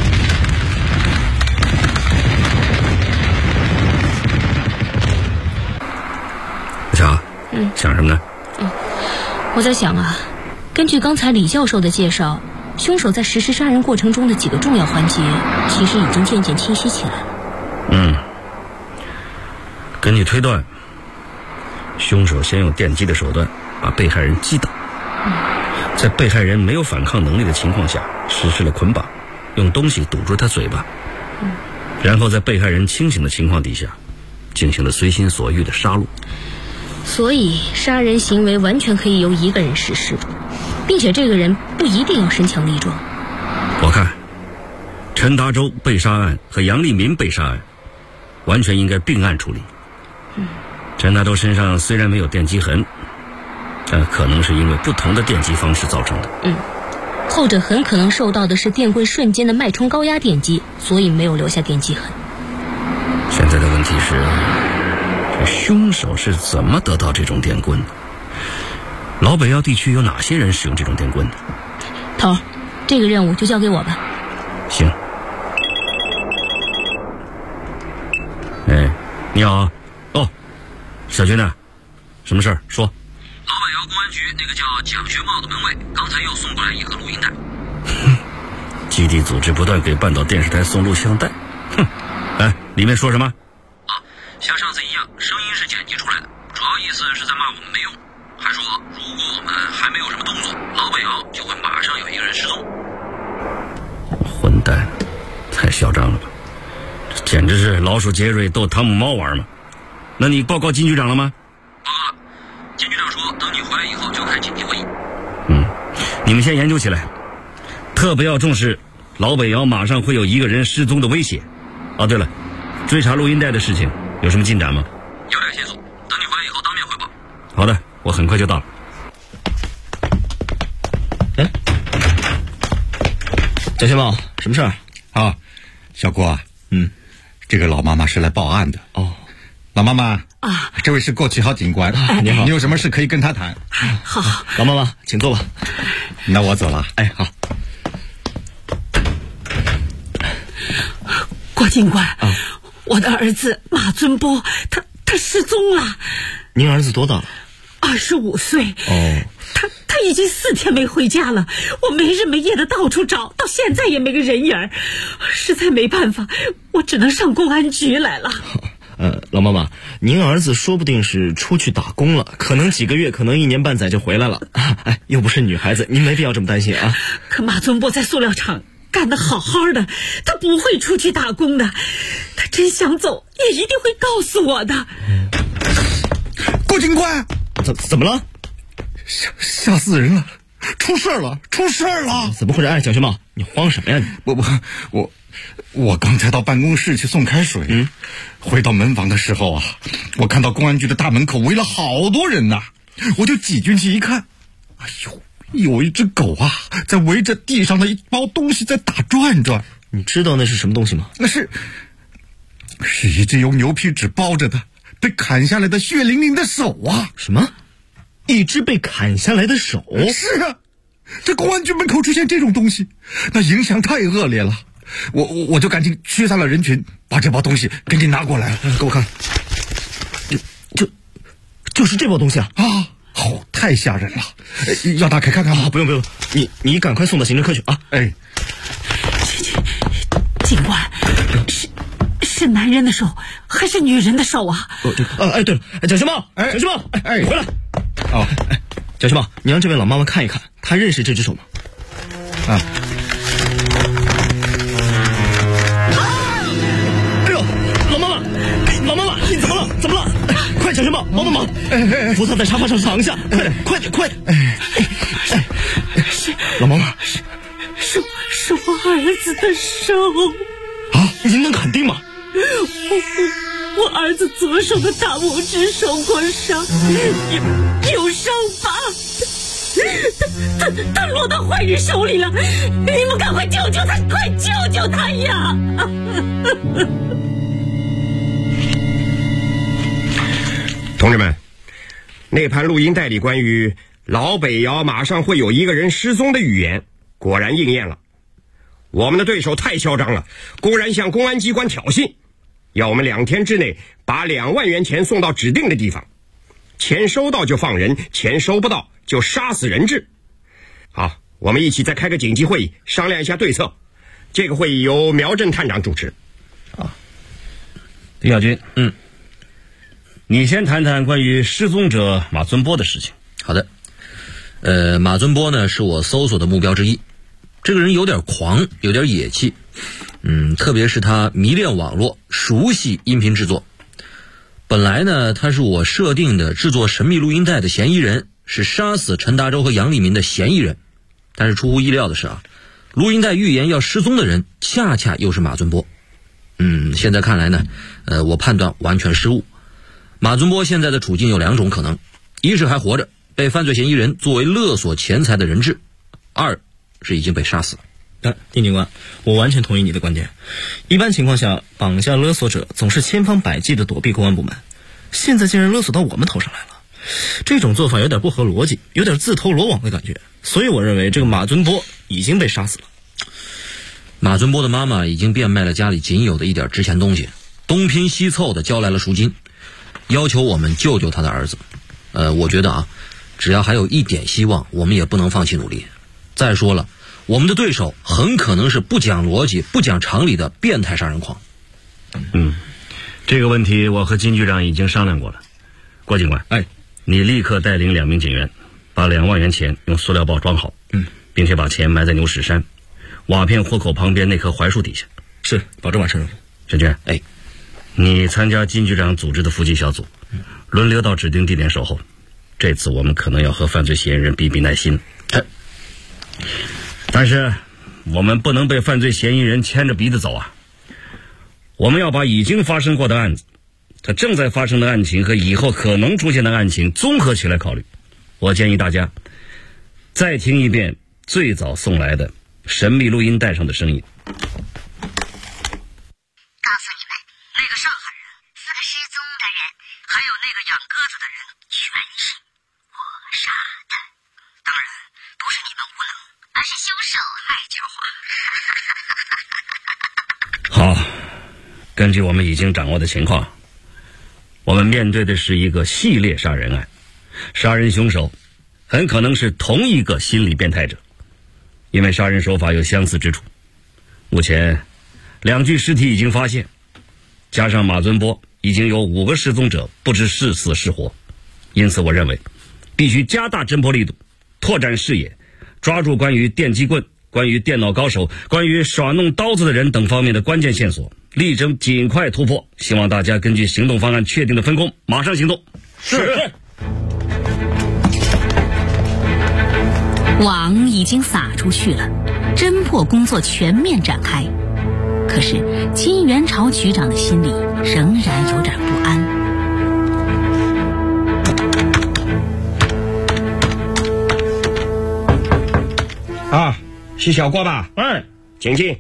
想什么呢？ 我在想啊，根据刚才李教授的介绍，凶手在实施杀人过程中的几个重要环节，其实已经渐渐清晰起来了。 根据推断，凶手先用电击的手段把被害人击倒， 在被害人没有反抗能力的情况下实施了捆绑，用东西堵住他嘴巴，然后在被害人清醒的情况底下进行了随心所欲的杀戮。 所以杀人行为完全可以由一个人实施，并且这个人不一定要身强力壮。 我看陈达洲被杀案和杨立民被杀案完全应该并案处理。陈达洲身上虽然没有电击痕，但可能是因为不同的电击方式造成的。 后者很可能受到的是电棍瞬间的脉冲高压电击，所以没有留下电击痕。 现在的问题是，这凶手是怎么得到这种电棍的？老北药地区有哪些人使用这种电棍呢？ 头，这个任务就交给我吧。 行。你好。哦，小军呢？什么事儿？说。 老北窑公安局那个叫蒋学茂的门卫，刚才又送过来一盒录音带。 基地组织不断给半岛电视台送录像带。里面说什么？ 像上次一样，声音是剪辑出来的，主要意思是在骂我们没用，还说如果我们还没有什么动作，老北窑就会马上有一个人失踪。 混蛋，太嚣张了吧！这简直是老鼠杰瑞逗汤姆猫玩嘛！那你报告金局长了吗？ 报告了，金局长说等你回来以后就开紧急会议。 你们先研究起来，特别要重视老北窑马上会有一个人失踪的威胁。对了，追查录音带的事情有什么进展吗？ 有点线索，等你回来以后当面汇报。 好的，我很快就到了。 蒋学茂，什么事儿？ 小郭啊，这个老妈妈是来报案的。老妈妈啊， 这位是郭启豪警官。 你好， 你有什么事可以跟他谈。 好， 老妈妈，请坐吧。 那我走了。 好。 郭警官，我的儿子马尊波，他失踪了。 您儿子多大了 ？25岁。他已经4天没回家了，我没日没夜的到处找，到现在也没个人影儿，实在没办法，我只能上公安局来了。 老妈妈，您儿子说不定是出去打工了，可能几个月，可能1年半载就回来了。又不是女孩子，您没必要这么担心啊。 可马尊波在塑料厂干得好好的，他不会出去打工的，他真想走也一定会告诉我的。 郭警官， 怎么了？ 吓死人了，出事了！ 怎么回事？蒋学茂，你慌什么呀你？ 我刚才到办公室去送开水，回到门房的时候啊，我看到公安局的大门口围了好多人呐，我就挤进去一看，有一只狗啊，在围着地上的一包东西在打转转。 你知道那是什么东西吗？ 那是一只用牛皮纸包着的被砍下来的血淋淋的手啊！ 什么？一只被砍下来的手？ 是啊，这公安局门口出现这种东西，那影响太恶劣了。我就赶紧驱散了人群，把这包东西给你拿过来了。 给我看。就是这包东西啊！ 太吓人了，要打开看看吗？ 不用，你赶快送到刑侦科去啊！ 警官，是男人的手还是女人的手啊？ 对了，蒋学茂，回来。蒋学茂，你让这位老妈妈看一看，她认识这只手吗？老妈妈，你怎么了？快，蒋学茂，帮忙！扶她在沙发上躺下，快点！老妈妈， 是我儿子的手。 您能肯定吗？ 我儿子左手的大拇指受过伤，有伤疤，他落到坏人手里了，你们赶快救救他，快救救他呀！ 同志们，那盘录音带里关于老北窑马上会有一个人失踪的预言果然应验了。我们的对手太嚣张了，公然向公安机关挑衅，要我们2天之内把2万元钱送到指定的地方，钱收到就放人，钱收不到就杀死人质。好，我们一起再开个紧急会议，商量一下对策。这个会议由苗振探长主持。 李小军，你先谈谈关于失踪者马尊波的事情。 好的。 马尊波呢是我搜索的目标之一。这个人有点狂，有点野气，特别是他迷恋网络，熟悉音频制作。本来呢，他是我设定的制作神秘录音带的嫌疑人，是杀死陈达洲和杨立民的嫌疑人。但是出乎意料的是啊，录音带预言要失踪的人，恰恰又是马尊波。现在看来呢，我判断完全失误。马尊波现在的处境有2种可能：一是还活着，被犯罪嫌疑人作为勒索钱财的人质；二是已经被杀死了。 丁警官，我完全同意你的观点。一般情况下，绑架勒索者总是千方百计地躲避公安部门，现在竟然勒索到我们头上来了，这种做法有点不合逻辑，有点自投罗网的感觉。所以我认为这个马尊波已经被杀死了。 马尊波的妈妈已经变卖了家里仅有的一点值钱东西，东拼西凑的交来了赎金，要求我们救救他的儿子。我觉得啊，只要还有一点希望，我们也不能放弃努力。再说了，我们的对手很可能是不讲逻辑、不讲常理的变态杀人狂。 这个问题我和金局长已经商量过了。郭警官，你立刻带领2名警员，把2万元钱用塑料包装好，并且把钱埋在牛屎山瓦片豁口旁边那棵槐树底下。 是，保证完成。 沈娟，你参加金局长组织的伏击小组，轮流到指定地点守候。这次我们可能要和犯罪嫌疑人比比耐心。但是我们不能被犯罪嫌疑人牵着鼻子走啊！我们要把已经发生过的案子、它正在发生的案情和以后可能出现的案情综合起来考虑。我建议大家再听一遍最早送来的神秘录音带上的声音。 告诉你们，那个上海人、4个失踪的人，还有那个养鸽子的人，全是我杀的。当然，不是你们无能，而是凶手太狡猾。 好，根据我们已经掌握的情况，我们面对的是一个系列杀人案，杀人凶手很可能是同一个心理变态者，因为杀人手法有相似之处。目前2具尸体已经发现，加上马尊波，已经有5个失踪者不知是死是活。因此我认为必须加大侦破力度，拓展视野，抓住关于电击棍、关于电脑高手、关于耍弄刀子的人等方面的关键线索，力争尽快突破。希望大家根据行动方案确定的分工，马上行动。 是。网已经撒出去了，侦破工作全面展开。可是金元朝局长的心里仍然有点不安。 是小郭吧？请进。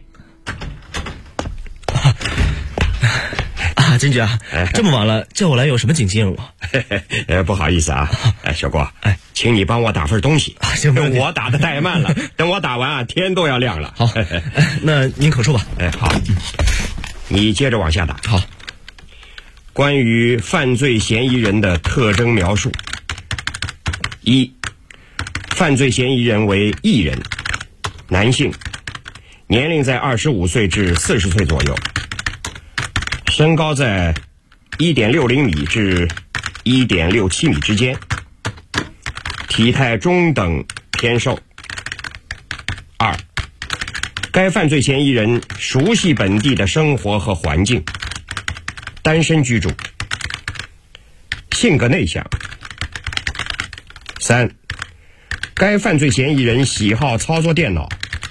金局这么晚了叫我来有什么紧急任务？ 不好意思啊，小郭，请你帮我打份东西。 行，没问题。 我打的太慢了，等我打完天都要亮了。 好，那您口授吧。 好，你接着往下打。 好。 关于犯罪嫌疑人的特征描述： 1. 犯罪嫌疑人为艺人，男性，年龄在25岁至40岁左右，身高在 1.60 米至 1.67 米之间，体态中等偏瘦。2. 该犯罪嫌疑人熟悉本地的生活和环境，单身居住，性格内向。3. 该犯罪嫌疑人喜好操作电脑，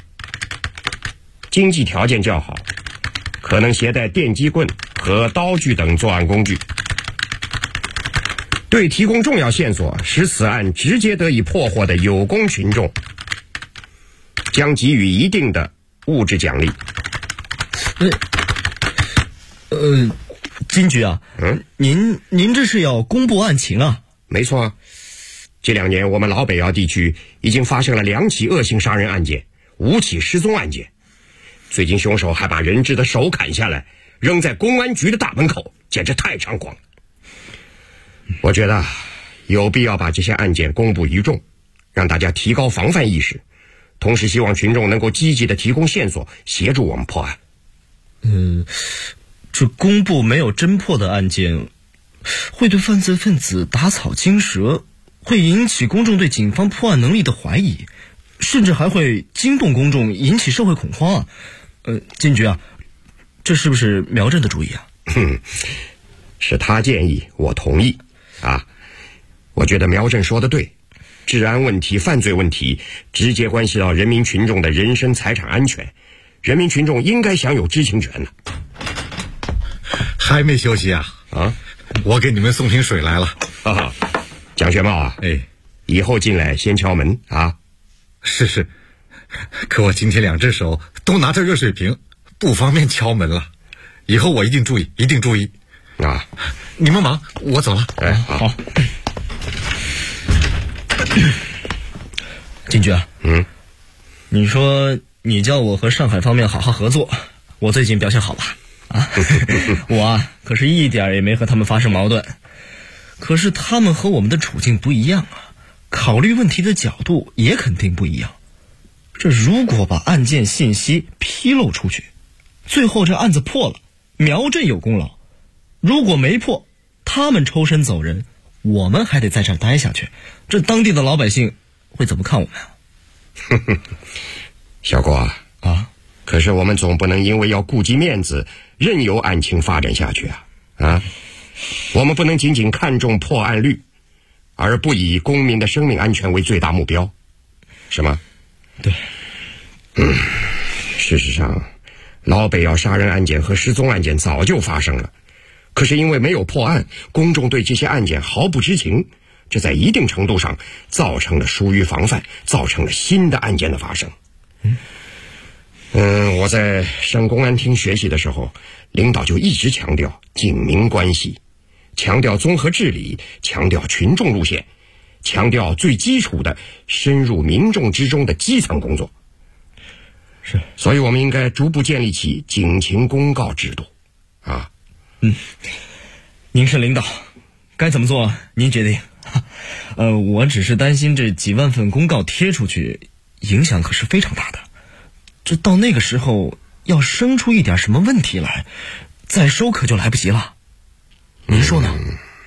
经济条件较好，可能携带电击棍和刀具等作案工具。对提供重要线索使此案直接得以破获的有功群众，将给予一定的物质奖励。 金局您这是要公布案情啊？ 没错，这2年我们老北窑地区已经发生了2起恶性杀人案件，5起失踪案件。最近凶手还把人质的手砍下来扔在公安局的大门口，简直太猖狂了。我觉得有必要把这些案件公布于众，让大家提高防范意识，同时希望群众能够积极的提供线索，协助我们破案。 这公布没有侦破的案件，会对犯罪分子打草惊蛇， 会引起公众对警方破案能力的怀疑，甚至还会惊动公众，引起社会恐慌啊。金局啊，这是不是苗震的主意啊？ 是他建议，我同意啊。我觉得苗震说的对，治安问题、犯罪问题直接关系到人民群众的人身财产安全，人民群众应该享有知情权呢。 还没休息啊？啊，我给你们送瓶水来了。 哈哈，蒋学茂啊，以后进来先敲门啊。 是，可我今天2只手都拿着热水瓶，不方便敲门了。以后我一定注意啊！你们忙，我走了。 好。 金局啊，你说你叫我和上海方面好好合作，我最近表现好吧？啊，我啊可是一点也没和他们发生矛盾，可是他们和我们的处境不一样啊，考虑问题的角度也肯定不一样。这如果把案件信息披露出去，最后这案子破了，苗震有功劳；如果没破，他们抽身走人，我们还得在这儿待下去，这当地的老百姓会怎么看我们啊？ 小郭啊，可是我们总不能因为要顾及面子，任由案情发展下去啊！我们不能仅仅看重破案率，而不以公民的生命安全为最大目标，是吗？ 对。 事实上，老北窑杀人案件和失踪案件早就发生了，可是因为没有破案，公众对这些案件毫不知情，这在一定程度上造成了疏于防范，造成了新的案件的发生。我在上公安厅学习的时候，领导就一直强调警民关系，强调综合治理，强调群众路线，强调最基础的深入民众之中的基层工作。 是， 所以我们应该逐步建立起警情公告制度啊。 您是领导，该怎么做您决定。我只是担心这几万份公告贴出去，影响可是非常大的。这到那个时候要生出一点什么问题来，再收可就来不及了。您说呢？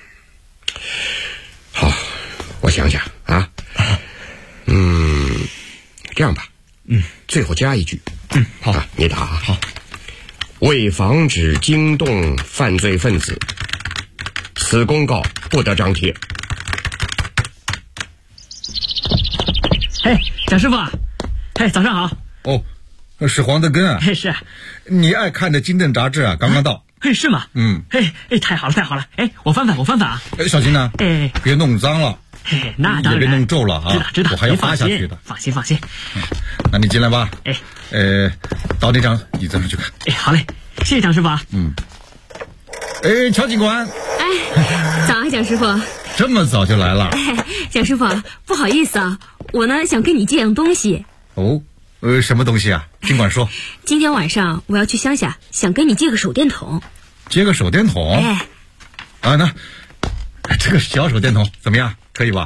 好，我想想啊。这样吧，最后加一句。好，你打啊。 好。 为防止惊动犯罪分子，此公告不得张贴。 嘿，蒋师傅啊，嘿，早上好。 哦，是黄德根啊。 是。 你爱看的《金盾》杂志啊，刚刚到。 嘿，是吗？太好了。我翻翻啊。 小心呐，别弄脏了。 那当然。 也别弄皱了啊。 知道。 我还要发下去的。 放心。 那你进来吧。到那张椅子上去看。 好嘞，谢谢蒋师傅啊。 乔警官。 早啊，蒋师傅。 这么早就来了。 蒋师傅，不好意思啊，我呢想跟你借样东西。 什么东西啊？尽管说。 今天晚上我要去乡下，想跟你借个手电筒。 借个手电筒？那这个小手电筒怎么样？可以吧？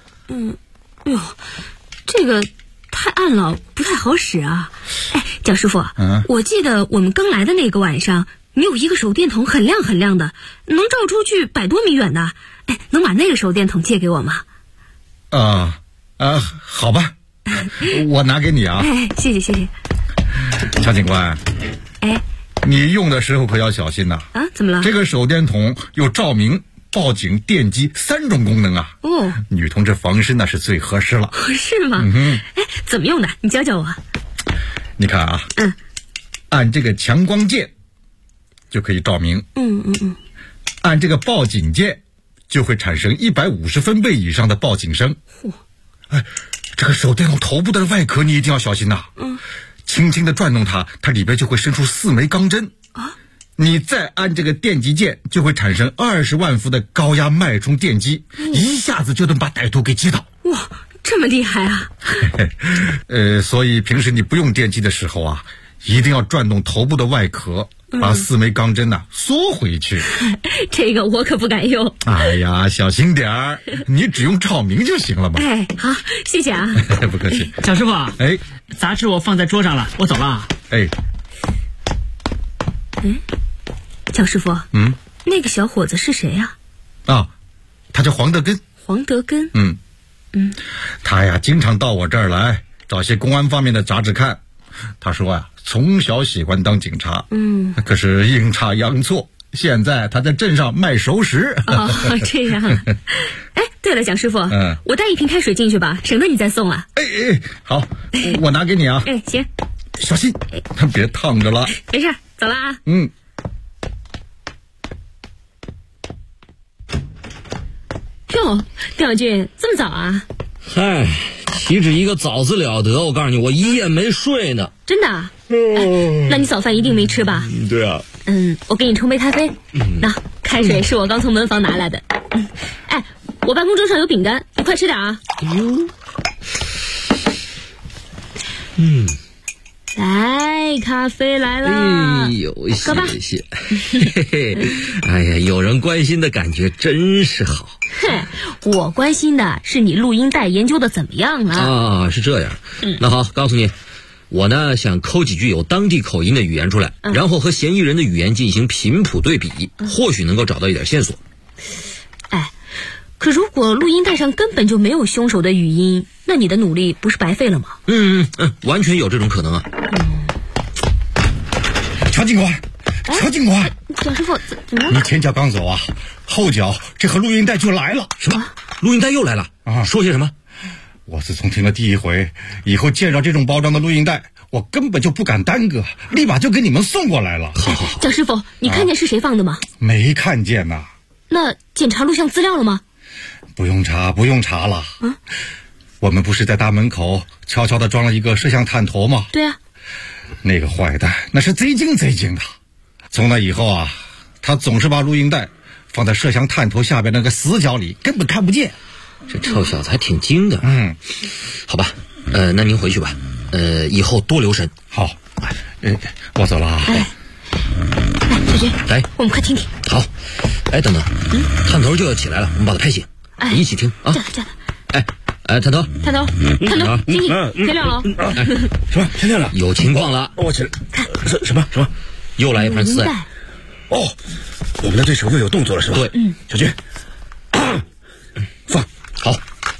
这个太暗了，不太好使啊。蒋师傅，我记得我们刚来的那个晚上，你有一个手电筒很亮很亮的，能照出去100多米远的。能把那个手电筒借给我吗？ 好吧，我拿给你啊。 谢谢。 乔警官，你用的时候可要小心呐。 怎么了？ 这个手电筒有照明、报警、电击3种功能啊。女同志防身那是最合适了。 是吗？怎么用的？你教教我。 你看啊，按这个强光键就可以照明。按这个报警键就会产生150分贝以上的报警声。这个手电筒头部的外壳你一定要小心呐。轻轻的转动它，它里边就会伸出4枚钢针。你再按这个电击键，就会产生20万伏的高压脉冲电击，一下子就能把歹徒给击倒。 哇，这么厉害啊！ 所以平时你不用电击的时候啊，一定要转动头部的外壳，把4枚钢针缩回去。 这个我可不敢用。 哎呀，小心点儿，你只用照明就行了嘛。 好，谢谢啊。 不客气。 蒋师傅，杂志我放在桌上了，我走了啊。 蒋师傅，那个小伙子是谁呀？ 他叫黄德根。 黄德根。 他呀经常到我这儿来找些公安方面的杂志看。他说啊，从小喜欢当警察，可是阴差阳错，现在他在镇上卖熟食。 哦，这样。哎，对了，蒋师傅，我带一瓶开水进去吧，省得你再送了。 好，我拿给你啊。 行。 小心，别烫着了。 没事，走了啊。哟，丁小军，这么早啊？ 嗨，岂止一个早字了得，我告诉你，我一夜没睡呢。 真的啊？那你早饭一定没吃吧？ 对啊。 我给你冲杯咖啡。那开水是我刚从门房拿来的。我办公桌上有饼干，你快吃点啊。来，咖啡来了。 哎呦，谢谢。哎呀，有人关心的感觉真是好。 我关心的是你录音带研究的怎么样了啊？是这样。那好，告诉你，我呢想抠几句有当地口音的语言出来，然后和嫌疑人的语言进行频谱对比，或许能够找到一点线索。 可如果录音带上根本就没有凶手的语音，那你的努力不是白费了吗？ 完全有这种可能啊。 乔警官，乔警官， 蒋师傅怎么了？ 你前脚刚走啊，后脚这盒录音带就来了。 什么？录音带又来了啊？说些什么？ 我自从听了第一回以后，见着这种包装的录音带，我根本就不敢耽搁，立马就给你们送过来了。 好。 蒋师傅，你看见是谁放的吗？ 没看见呐。 那检查录像资料了吗？ 不用查了。我们不是在大门口悄悄地装了一个摄像探头吗？ 对啊。 那个坏蛋那是贼精的。从那以后啊，他总是把录音带放在摄像探头下边那个死角里，根本看不见。 这臭小子还挺精的。好吧，那您回去吧。以后多留神。 好。我走了啊。 小军， 来， 我们快听听。 好。等等，探头就要起来了，我们把它拍醒，一起听啊。 这样。 探头， 听听，天亮了。 什么？天亮了？ 有情况了。 我起来看。 什么？ 又来一盘丝带。 我们的对手又有动作了是吧？ 对。 小军，放好。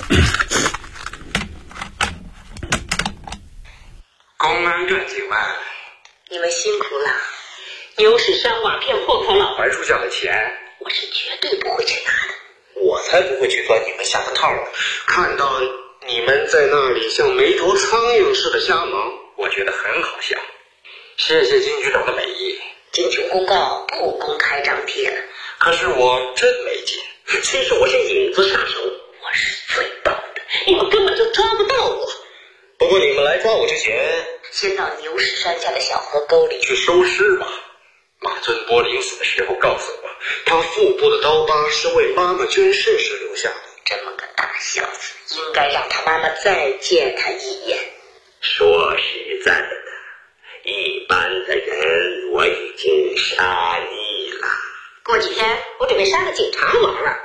公安院警们， 你们辛苦了。牛屎山瓦片后头老槐树下的钱， 我是绝对不会去拿的。 我才不会去钻你们下的套呢。看到你们在那里像没头苍蝇似的瞎忙，我觉得很好笑。谢谢金局长的美意。 金局公告不公开张贴， 可是我真没劲。 其实我是影子杀手，我是最棒的，你们根本就抓不到我。 不过你们来抓我之前， 先到牛屎山下的小河沟里去收尸吧。马尊波临死的时候告诉我，他腹部的刀疤是为妈妈捐肾时留下的。 这么个大孝子，应该让他妈妈再见他一眼。 说实在的，一般的人我已经杀腻了。 过几天我准备杀个警察玩玩。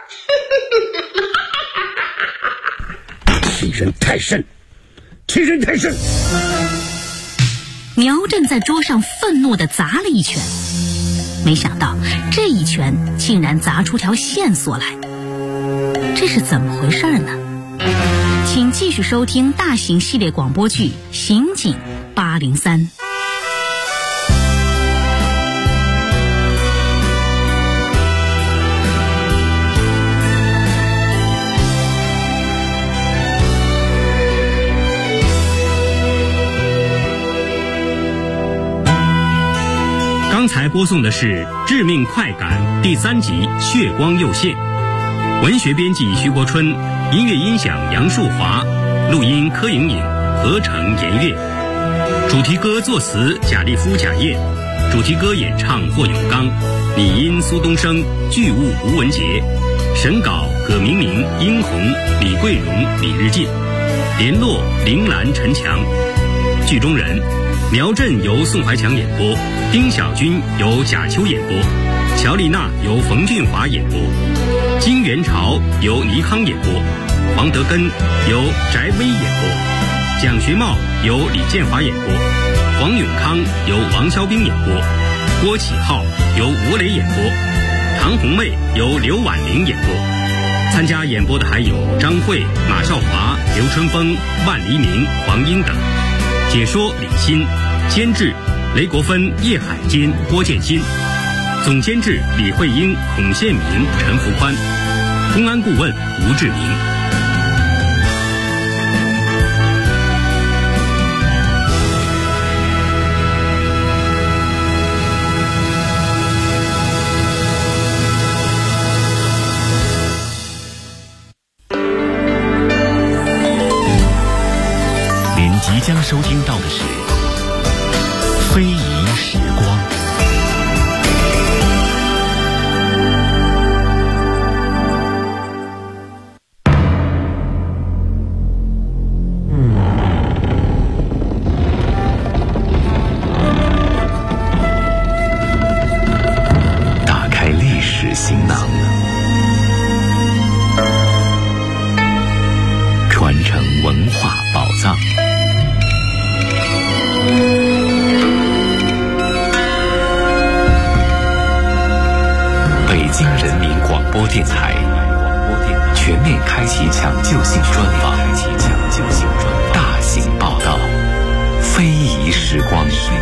欺人太甚！ 苗震在桌上愤怒地砸了一拳，没想到这一拳竟然砸出条线索来，这是怎么回事呢？请继续收听大型系列广播剧《刑警803》。 刚才播送的是《致命快感》第3集《血光右线》，文学编辑徐国春，音乐音响杨树华，录音柯莹莹，合成严月，主题歌作词贾立夫、贾燕，主题歌演唱霍永刚，拟音苏东升，剧务吴文杰，审稿葛明明、殷红、李桂荣、李日进，联络林兰、陈强，剧中人苗震由宋怀强演播，丁小军由贾秋演播，乔丽娜由冯俊华演播，金元朝由倪康演播，黄德根由翟威演播，蒋学茂由李建华演播，黄永康由王肖兵演播，郭启浩由吴磊演播，唐红妹由刘婉玲演播。 参加演播的还有张慧、马少华、刘春风、万黎明、黄英等。解说李欣，监制雷国芬、叶海坚、郭建新，总监制李慧英、孔宪明、陈福宽，公安顾问吴志明。 即将收听到的是《非遗时光》。打开历史行囊，传承文化宝藏。北京人民广播电台全面开启抢救性专访，大型报道，非遗时光。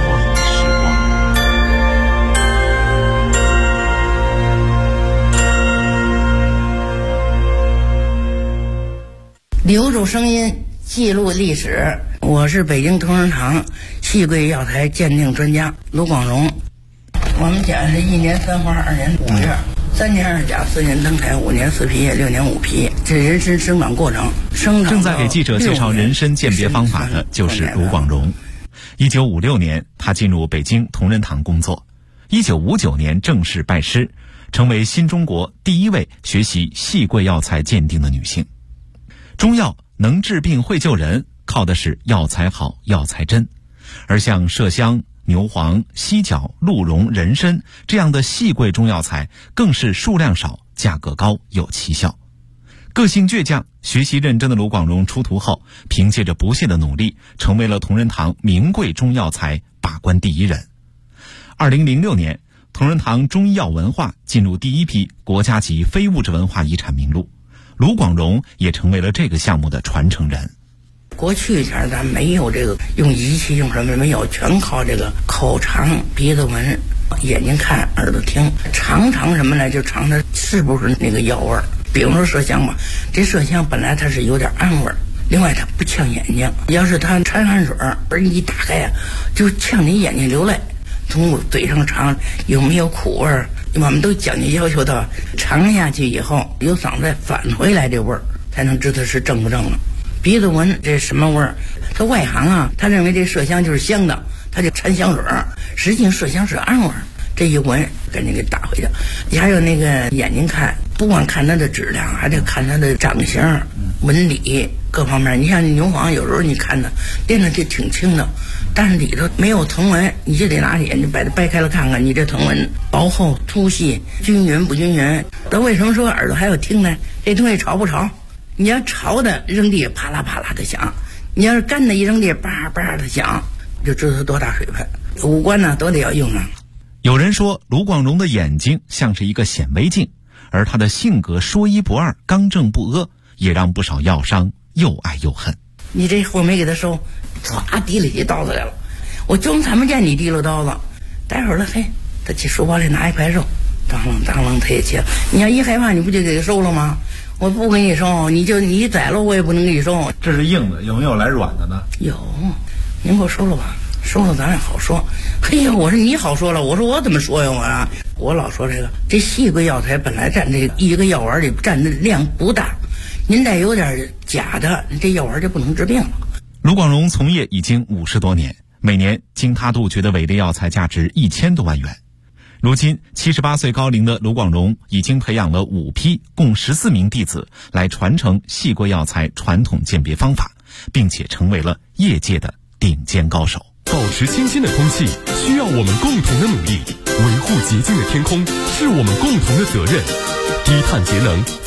留住声音，记录历史。我是北京同仁堂戏柜药材鉴定专家卢广荣。我们家是1年3花2年5月，3年2甲4年登台5年4批6年5批，这人参生长过程。 正在给记者介绍人参鉴别方法的就是卢广荣。1956年，他进入北京同仁堂工作。1959年正式拜师，成为新中国第一位学习戏柜药材鉴定的女性。中药能治病会救人，靠的是药材好、药材真。而像麝香、牛黄、犀角、鹿茸、人参这样的细贵中药材，更是数量少、价格高、有奇效。个性倔强、学习认真的卢广荣出徒后，凭借着不懈的努力，成为了同仁堂名贵中药材把关第一人。2006年，同仁堂中医药文化进入第一批国家级非物质文化遗产名录，卢广荣也成为了这个项目的传承人。 过去前咱没有这个用仪器用什么没有，全靠这个口尝、鼻子闻、眼睛看、耳朵听，尝什么呢？就尝它是不是那个药味儿。比方说麝香吧，这麝香本来它是有点氨味儿，另外它不呛眼睛。要是它掺汗水儿一打开呀，就呛你眼睛流泪。从嘴上尝有没有苦味儿，我们都讲究要求到尝下去以后由嗓子再返回来这味儿，才能知道是正不正了。鼻子闻这什么味儿？他外行啊，他认为这麝香就是香的，他就掺香水儿，实际上麝香是氨味儿。这一闻赶紧给打回去。你还有那个眼睛看，不光看它的质量，还得看它的长相、纹理各方面。你像牛黄，有时候你看它练的就挺轻的，但是里头没有藤纹，你就得拿眼睛把它掰开了看看，你这藤纹薄厚、粗细、均匀不均匀。那为什么说耳朵还要听呢？这东西潮不潮？你要潮的扔地啪啦啪啦的响，你要是干的一扔地叭叭的响，就知道它多大水分。五官呢都得要用啊。 有人说卢广荣的眼睛像是一个显微镜，而他的性格说一不二、刚正不阿，也让不少药商又爱又恨。 你这货没给他收，唰提了起刀子来了，我就他们见你提了刀子，待会儿了，嘿，他去书包里拿一块肉，当啷当啷他也切。你要一害怕，你不就给他收了吗？我不给你收，你宰了我也不能给你收。 这是硬的，有没有来软的呢？ 有，您给我收了吧。收了咱也好说。嘿呀，我说你好说了，我说我怎么说呀？我老说这细贵药材本来占这一个药丸里占的量不大，您再有点假的，这药丸就不能治病了。 卢广荣从业已经50多年，每年经他杜绝的伪劣药材价值1000多万元。如今78岁高龄的卢广荣已经培养了5批共14名弟子来传承细贵药材传统鉴别方法，并且成为了业界的顶尖高手。 保持清新的空气需要我们共同的努力，维护洁净的天空是我们共同的责任。低碳节能